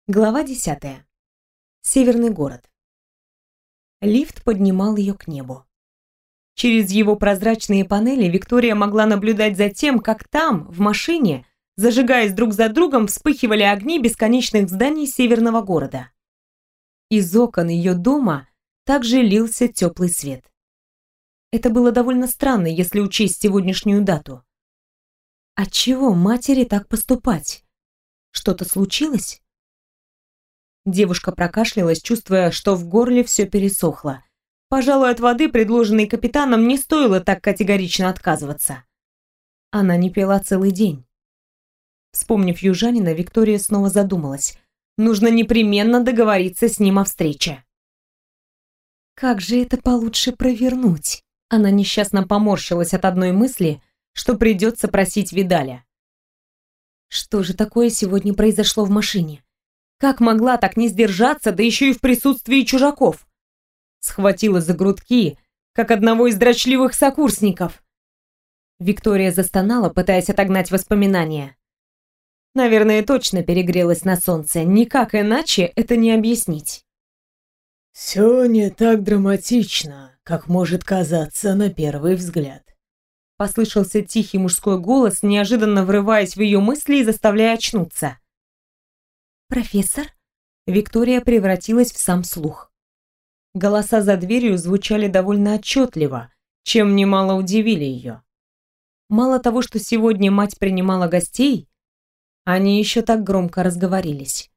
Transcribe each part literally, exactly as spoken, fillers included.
Глава десятая. Северный город. Лифт поднимал ее к небу. Через его прозрачные панели Виктория могла наблюдать за тем, как там, в машине, зажигаясь друг за другом, вспыхивали огни бесконечных зданий северного города. Из окон ее дома также лился теплый свет. Это было довольно странно, если учесть сегодняшнюю дату. Отчего матери так поступать? Что-то случилось? Девушка прокашлялась, чувствуя, что в горле все пересохло. Пожалуй, от воды, предложенной капитаном, не стоило так категорично отказываться. Она не пила целый день. Вспомнив южанина, Виктория снова задумалась. Нужно непременно договориться с ним о встрече. Как же это получше провернуть? Она несчастно поморщилась от одной мысли, что придется просить Видаля. Что же такое сегодня произошло в машине? Как могла так не сдержаться, да еще и в присутствии чужаков? Схватила за грудки, как одного из дрочливых сокурсников. Виктория застонала, пытаясь отогнать воспоминания. Наверное, точно перегрелась на солнце, никак иначе это не объяснить. «Все не так драматично, как может казаться на первый взгляд», послышался тихий мужской голос, неожиданно врываясь в ее мысли и заставляя очнуться. «Профессор?» Виктория превратилась в сам слух. Голоса за дверью звучали довольно отчетливо, чем немало удивили ее. Мало того, что сегодня мать принимала гостей, они еще так громко разговорились.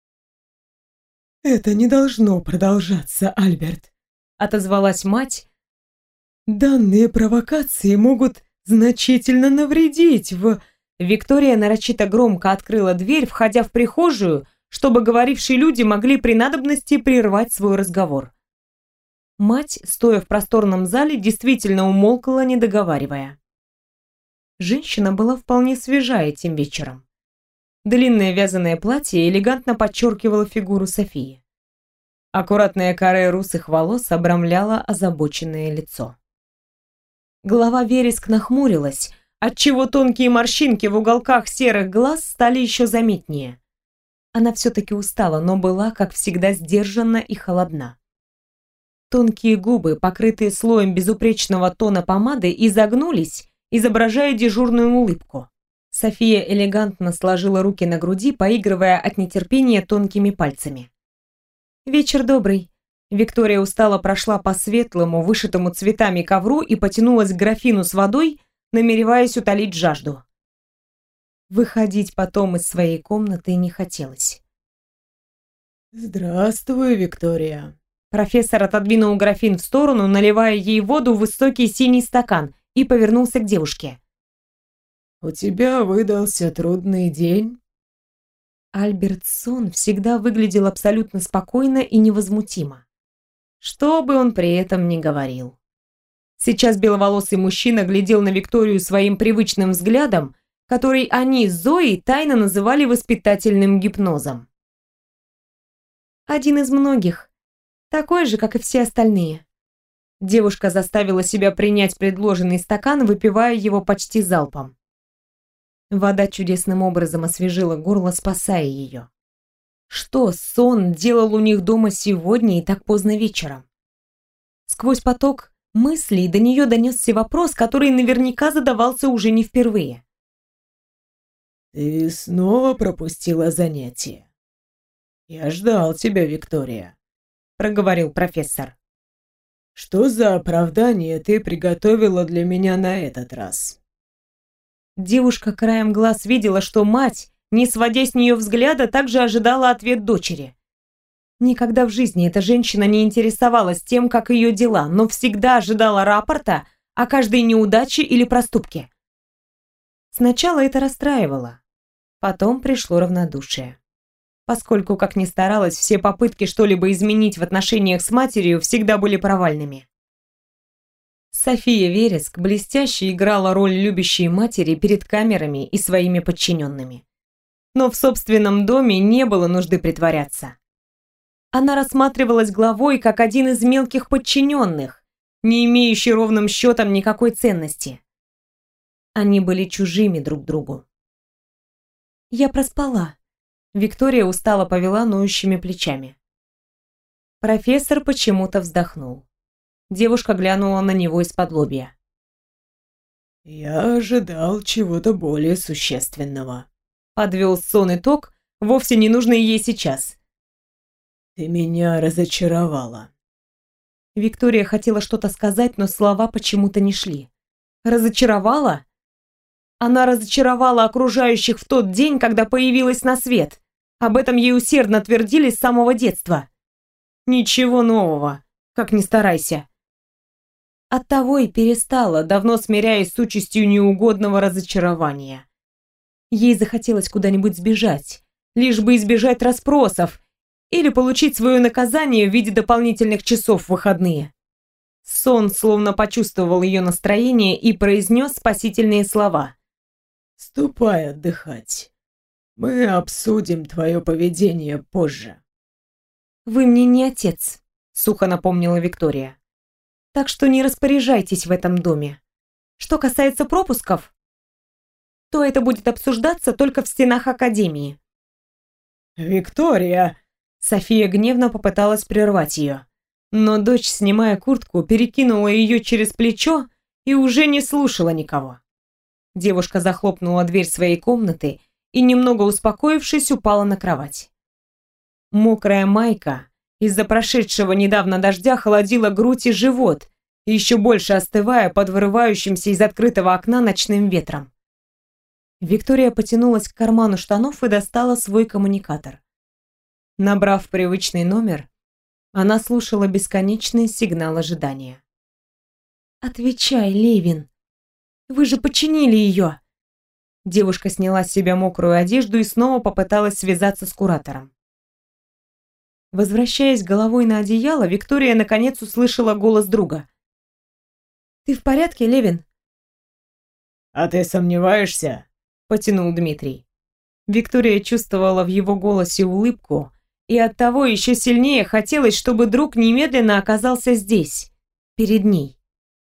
«Это не должно продолжаться, Альберт», — отозвалась мать. «Данные провокации могут значительно навредить в...» Виктория нарочито громко открыла дверь, входя в прихожую, чтобы говорившие люди могли при надобности прервать свой разговор. Мать, стоя в просторном зале, действительно умолкла, не договаривая. Женщина была вполне свежа этим вечером. Длинное вязаное платье элегантно подчеркивало фигуру Софии. Аккуратное каре русых волос обрамляло озабоченное лицо. Голова Вереск нахмурилась, отчего тонкие морщинки в уголках серых глаз стали еще заметнее. Она все-таки устала, но была, как всегда, сдержанна и холодна. Тонкие губы, покрытые слоем безупречного тона помады, изогнулись, изображая дежурную улыбку. София элегантно сложила руки на груди, поигрывая от нетерпения тонкими пальцами. «Вечер добрый». Виктория устало прошла по светлому, вышитому цветами ковру и потянулась к графину с водой, намереваясь утолить жажду. Выходить потом из своей комнаты не хотелось. «Здравствуй, Виктория». Профессор отодвинул графин в сторону, наливая ей воду в высокий синий стакан, и повернулся к девушке. «У тебя выдался трудный день?» Альбертсон всегда выглядел абсолютно спокойно и невозмутимо. Что бы он при этом ни говорил. Сейчас беловолосый мужчина глядел на Викторию своим привычным взглядом, который они с Зоей тайно называли воспитательным гипнозом. Один из многих, такой же, как и все остальные. Девушка заставила себя принять предложенный стакан, выпивая его почти залпом. Вода чудесным образом освежила горло, спасая ее. Что сон делал у них дома сегодня и так поздно вечером? Сквозь поток мыслей до нее донесся вопрос, который наверняка задавался уже не впервые. «Ты снова пропустила занятие. Я ждал тебя, Виктория», — проговорил профессор. «Что за оправдание ты приготовила для меня на этот раз?» Девушка краем глаз видела, что мать, не сводя с нее взгляда, также ожидала ответ дочери. Никогда в жизни эта женщина не интересовалась тем, как ее дела, но всегда ожидала рапорта о каждой неудаче или проступке. Сначала это расстраивало, потом пришло равнодушие. Поскольку, как ни старалась, все попытки что-либо изменить в отношениях с матерью всегда были провальными. София Вереск блестяще играла роль любящей матери перед камерами и своими подчиненными. Но в собственном доме не было нужды притворяться. Она рассматривалась главой как один из мелких подчиненных, не имеющий ровным счетом никакой ценности. Они были чужими друг другу. «Я проспала», Виктория устало повела ноющими плечами. Профессор почему-то вздохнул. Девушка глянула на него из-под лобья. «Я ожидал чего-то более существенного», — подвел сон итог, вовсе не нужный ей сейчас. «Ты меня разочаровала». Виктория хотела что-то сказать, но слова почему-то не шли. Разочаровала? Она разочаровала окружающих в тот день, когда появилась на свет. Об этом ей усердно твердили с самого детства. Ничего нового, как ни старайся. Оттого и перестала, давно смиряясь с участью неугодного разочарования. Ей захотелось куда-нибудь сбежать, лишь бы избежать расспросов или получить свое наказание в виде дополнительных часов в выходные. Сон словно почувствовал ее настроение и произнес спасительные слова. «Ступай отдыхать. Мы обсудим твое поведение позже». «Вы мне не отец», — сухо напомнила Виктория. «Так что не распоряжайтесь в этом доме. Что касается пропусков, то это будет обсуждаться только в стенах Академии». «Виктория!» София гневно попыталась прервать ее. Но дочь, снимая куртку, перекинула ее через плечо и уже не слушала никого. Девушка захлопнула дверь своей комнаты и, немного успокоившись, упала на кровать. Мокрая майка из-за прошедшего недавно дождя холодила грудь и живот, еще больше остывая под вырывающимся из открытого окна ночным ветром. Виктория потянулась к карману штанов и достала свой коммуникатор. Набрав привычный номер, она слушала бесконечный сигнал ожидания. «Отвечай, Левин! Вы же починили ее!» Девушка сняла с себя мокрую одежду и снова попыталась связаться с куратором. Возвращаясь головой на одеяло, Виктория наконец услышала голос друга. «Ты в порядке, Левин?» «А ты сомневаешься?» — потянул Дмитрий. Виктория чувствовала в его голосе улыбку, и оттого еще сильнее хотелось, чтобы друг немедленно оказался здесь, перед ней.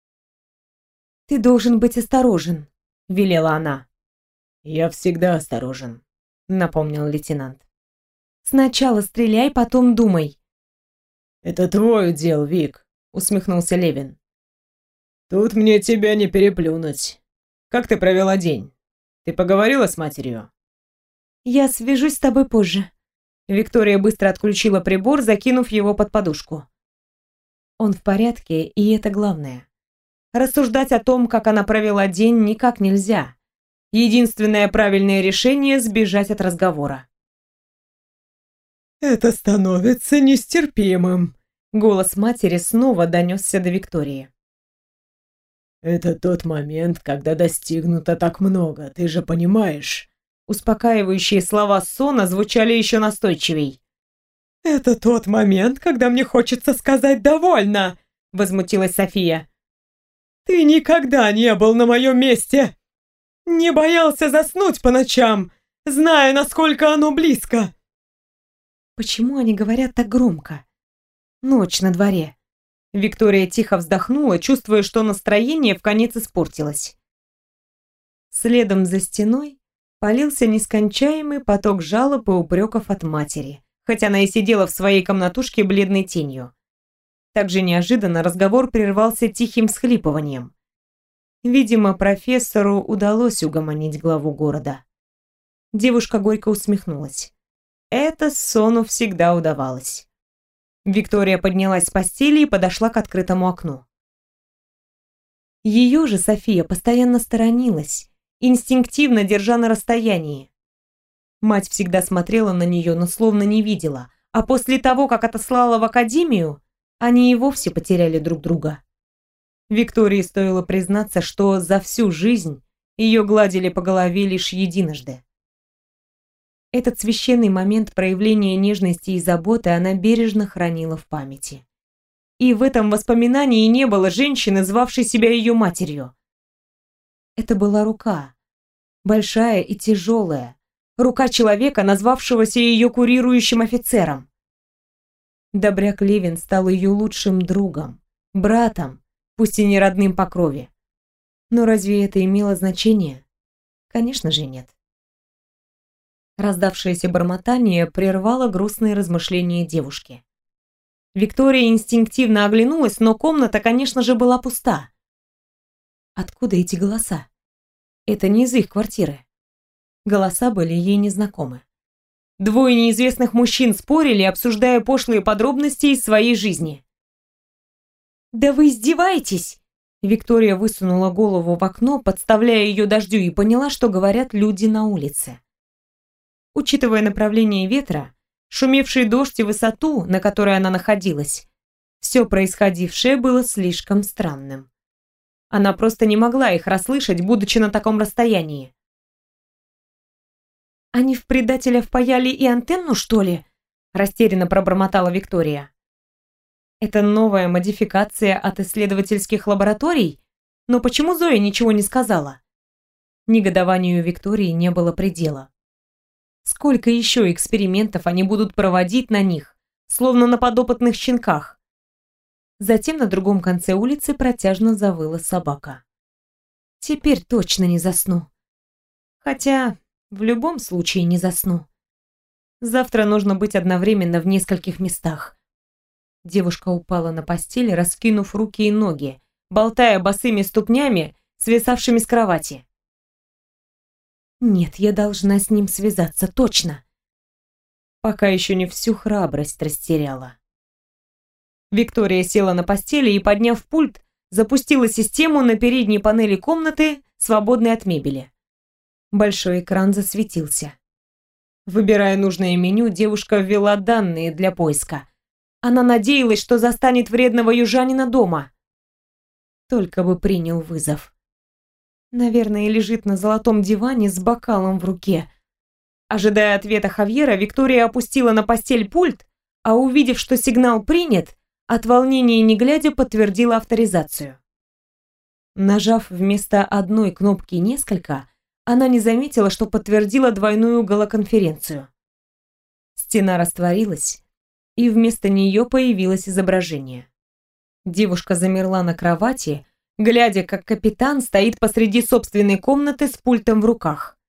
«Ты должен быть осторожен», — велела она. «Я всегда осторожен», — напомнил лейтенант. «Сначала стреляй, потом думай». «Это твой удел, Вик», — усмехнулся Левин. «Тут мне тебя не переплюнуть. Как ты провела день? Ты поговорила с матерью?» «Я свяжусь с тобой позже». Виктория быстро отключила прибор, закинув его под подушку. Он в порядке, и это главное. Рассуждать о том, как она провела день, никак нельзя. Единственное правильное решение — сбежать от разговора. «Это становится нестерпимым», — голос матери снова донесся до Виктории. «Это тот момент, когда достигнуто так много, ты же понимаешь?» Успокаивающие слова сона звучали еще настойчивей. «Это тот момент, когда мне хочется сказать «довольно», — возмутилась София. «Ты никогда не был на моем месте! Не боялся заснуть по ночам, зная, насколько оно близко!» Почему они говорят так громко? Ночь на дворе. Виктория тихо вздохнула, чувствуя, что настроение вконец испортилось. Следом за стеной полился нескончаемый поток жалоб и упреков от матери, хотя она и сидела в своей комнатушке бледной тенью. Также неожиданно разговор прервался тихим всхлипыванием. Видимо, профессору удалось угомонить главу города. Девушка горько усмехнулась. Это Сону всегда удавалось. Виктория поднялась с постели и подошла к открытому окну. Ее же София постоянно сторонилась, инстинктивно держа на расстоянии. Мать всегда смотрела на нее, но словно не видела, а после того, как отослала в академию, они и вовсе потеряли друг друга. Виктории стоило признаться, что за всю жизнь ее гладили по голове лишь единожды. Этот священный момент проявления нежности и заботы она бережно хранила в памяти. И в этом воспоминании не было женщины, звавшей себя ее матерью. Это была рука, большая и тяжелая, рука человека, назвавшегося ее курирующим офицером. Добряк Левин стал ее лучшим другом, братом, пусть и не родным по крови. Но разве это имело значение? Конечно же нет. Раздавшееся бормотание прервало грустные размышления девушки. Виктория инстинктивно оглянулась, но комната, конечно же, была пуста. Откуда эти голоса? Это не из их квартиры. Голоса были ей незнакомы. Двое неизвестных мужчин спорили, обсуждая пошлые подробности из своей жизни. «Да вы издеваетесь!» Виктория высунула голову в окно, подставляя ее дождю, и поняла, что говорят люди на улице. Учитывая направление ветра, шумевший дождь и высоту, на которой она находилась, все происходившее было слишком странным. Она просто не могла их расслышать, будучи на таком расстоянии. «Они в предателя впаяли и антенну, что ли?» растерянно пробормотала Виктория. «Это новая модификация от исследовательских лабораторий? Но почему Зоя ничего не сказала?» Негодованию Виктории не было предела. Сколько еще экспериментов они будут проводить на них, словно на подопытных щенках? Затем на другом конце улицы протяжно завыла собака. «Теперь точно не засну. Хотя в любом случае не засну. Завтра нужно быть одновременно в нескольких местах». Девушка упала на постель, раскинув руки и ноги, болтая босыми ступнями, свисавшими с кровати. «Нет, я должна с ним связаться, точно!» Пока еще не всю храбрость растеряла. Виктория села на постели и, подняв пульт, запустила систему на передней панели комнаты, свободной от мебели. Большой экран засветился. Выбирая нужное меню, девушка ввела данные для поиска. Она надеялась, что застанет вредного южанина дома. Только бы принял вызов. Наверное, лежит на золотом диване с бокалом в руке. Ожидая ответа Хавьера, Виктория опустила на постель пульт, а увидев, что сигнал принят, от волнения не глядя подтвердила авторизацию. Нажав вместо одной кнопки несколько, она не заметила, что подтвердила двойную голоконференцию. Стена растворилась, и вместо нее появилось изображение. Девушка замерла на кровати, глядя, как капитан стоит посреди собственной комнаты с пультом в руках.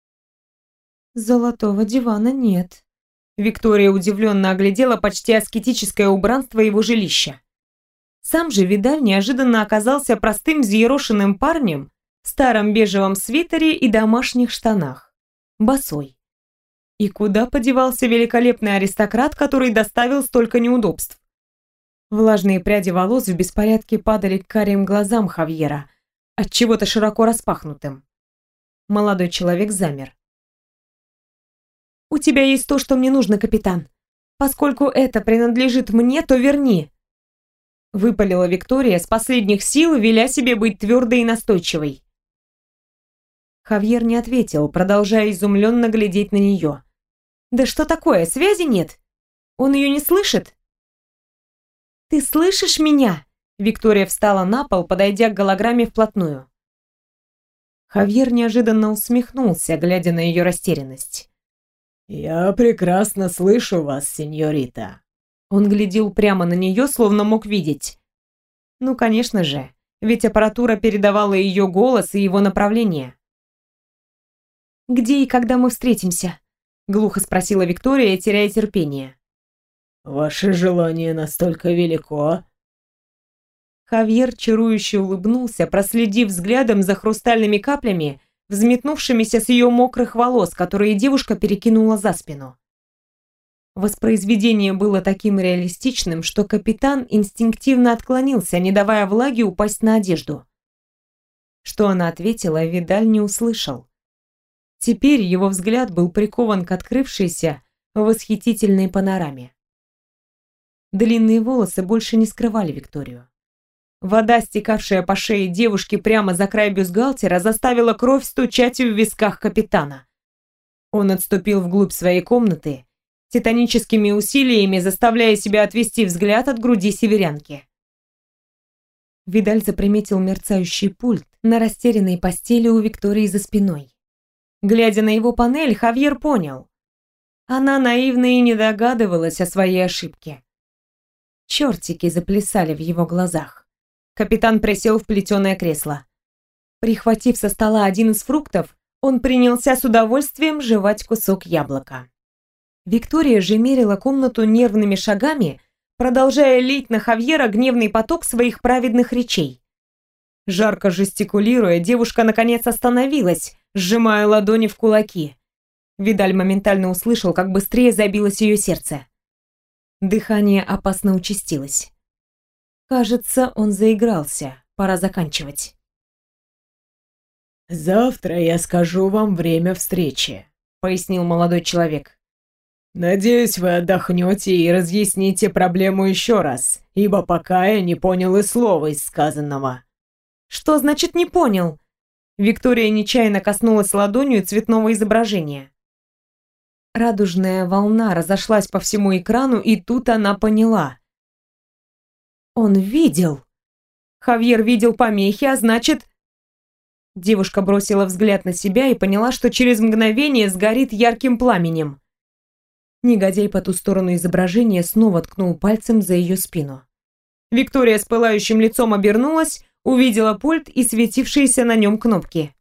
«Золотого дивана нет». Виктория удивленно оглядела почти аскетическое убранство его жилища. Сам же Видаль неожиданно оказался простым взъерошенным парнем в старом бежевом свитере и домашних штанах, босой. И куда подевался великолепный аристократ, который доставил столько неудобств? Влажные пряди волос в беспорядке падали к карим глазам Хавьера, отчего-то широко распахнутым. Молодой человек замер. «У тебя есть то, что мне нужно, капитан. Поскольку это принадлежит мне, то верни!» Выпалила Виктория с последних сил, веля себе быть твердой и настойчивой. Хавьер не ответил, продолжая изумленно глядеть на нее. «Да что такое, связи нет? Он ее не слышит?» «Ты слышишь меня?» Виктория встала на пол, подойдя к голограмме вплотную. Хавьер неожиданно усмехнулся, глядя на ее растерянность. «Я прекрасно слышу вас, сеньорита». Он глядел прямо на нее, словно мог видеть. Ну, конечно же, ведь аппаратура передавала ее голос и его направление. «Где и когда мы встретимся?» — глухо спросила Виктория, теряя терпение. «Ваше желание настолько велико?» Хавьер чарующе улыбнулся, проследив взглядом за хрустальными каплями, взметнувшимися с ее мокрых волос, которые девушка перекинула за спину. Воспроизведение было таким реалистичным, что капитан инстинктивно отклонился, не давая влаге упасть на одежду. Что она ответила, Видаль не услышал. Теперь его взгляд был прикован к открывшейся восхитительной панораме. Длинные волосы больше не скрывали Викторию. Вода, стекавшая по шее девушки прямо за край бюстгальтера, заставила кровь стучать в висках капитана. Он отступил вглубь своей комнаты, титаническими усилиями заставляя себя отвести взгляд от груди северянки. Видаль заприметил мерцающий пульт на растерянной постели у Виктории за спиной. Глядя на его панель, Хавьер понял. Она наивно и не догадывалась о своей ошибке. Чертики заплясали в его глазах. Капитан присел в плетеное кресло. Прихватив со стола один из фруктов, Он принялся с удовольствием жевать кусок яблока. Виктория же мерила комнату нервными шагами, продолжая лить на Хавьера гневный поток своих праведных речей. Жарко жестикулируя, девушка наконец остановилась, сжимая ладони в кулаки. Видаль моментально услышал, как быстрее забилось ее сердце. Дыхание опасно участилось. Кажется, он заигрался. Пора заканчивать. «Завтра я скажу вам время встречи», — пояснил молодой человек. «Надеюсь, вы отдохнете и разъясните проблему еще раз, ибо пока я не понял и слова из сказанного». «Что значит «не понял»?» Виктория нечаянно коснулась ладонью цветного изображения. Радужная волна разошлась по всему экрану, и тут она поняла. Он видел. Хавьер видел помехи, а значит... Девушка бросила взгляд на себя и поняла, что через мгновение сгорит ярким пламенем. Негодяй по ту сторону изображения снова ткнул пальцем за ее спину. Виктория с пылающим лицом обернулась, увидела пульт и светившиеся на нем кнопки.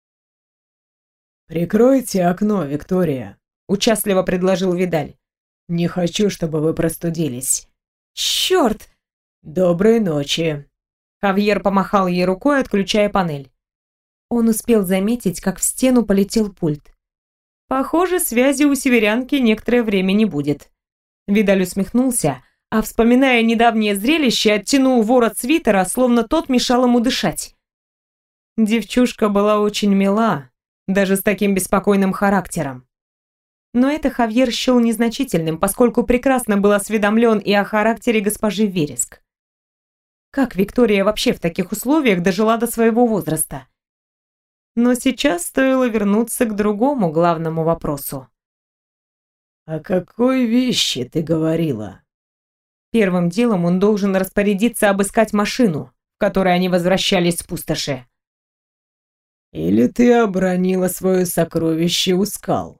«Прикройте окно, Виктория», — участливо предложил Видаль. «Не хочу, чтобы вы простудились». «Черт!» «Доброй ночи!» Хавьер помахал ей рукой, отключая панель. Он успел заметить, как в стену полетел пульт. Похоже, связи у северянки некоторое время не будет. Видаль усмехнулся, а, вспоминая недавнее зрелище, оттянул ворот свитера, словно тот мешал ему дышать. Девчушка была очень мила, даже с таким беспокойным характером. Но это Хавьер счел незначительным, поскольку прекрасно был осведомлен и о характере госпожи Вереск. Как Виктория вообще в таких условиях дожила до своего возраста? Но сейчас стоило вернуться к другому главному вопросу. «О какой вещи ты говорила?» Первым делом он должен распорядиться обыскать машину, в которой они возвращались с пустоши. «Или ты обронила свое сокровище у скал?»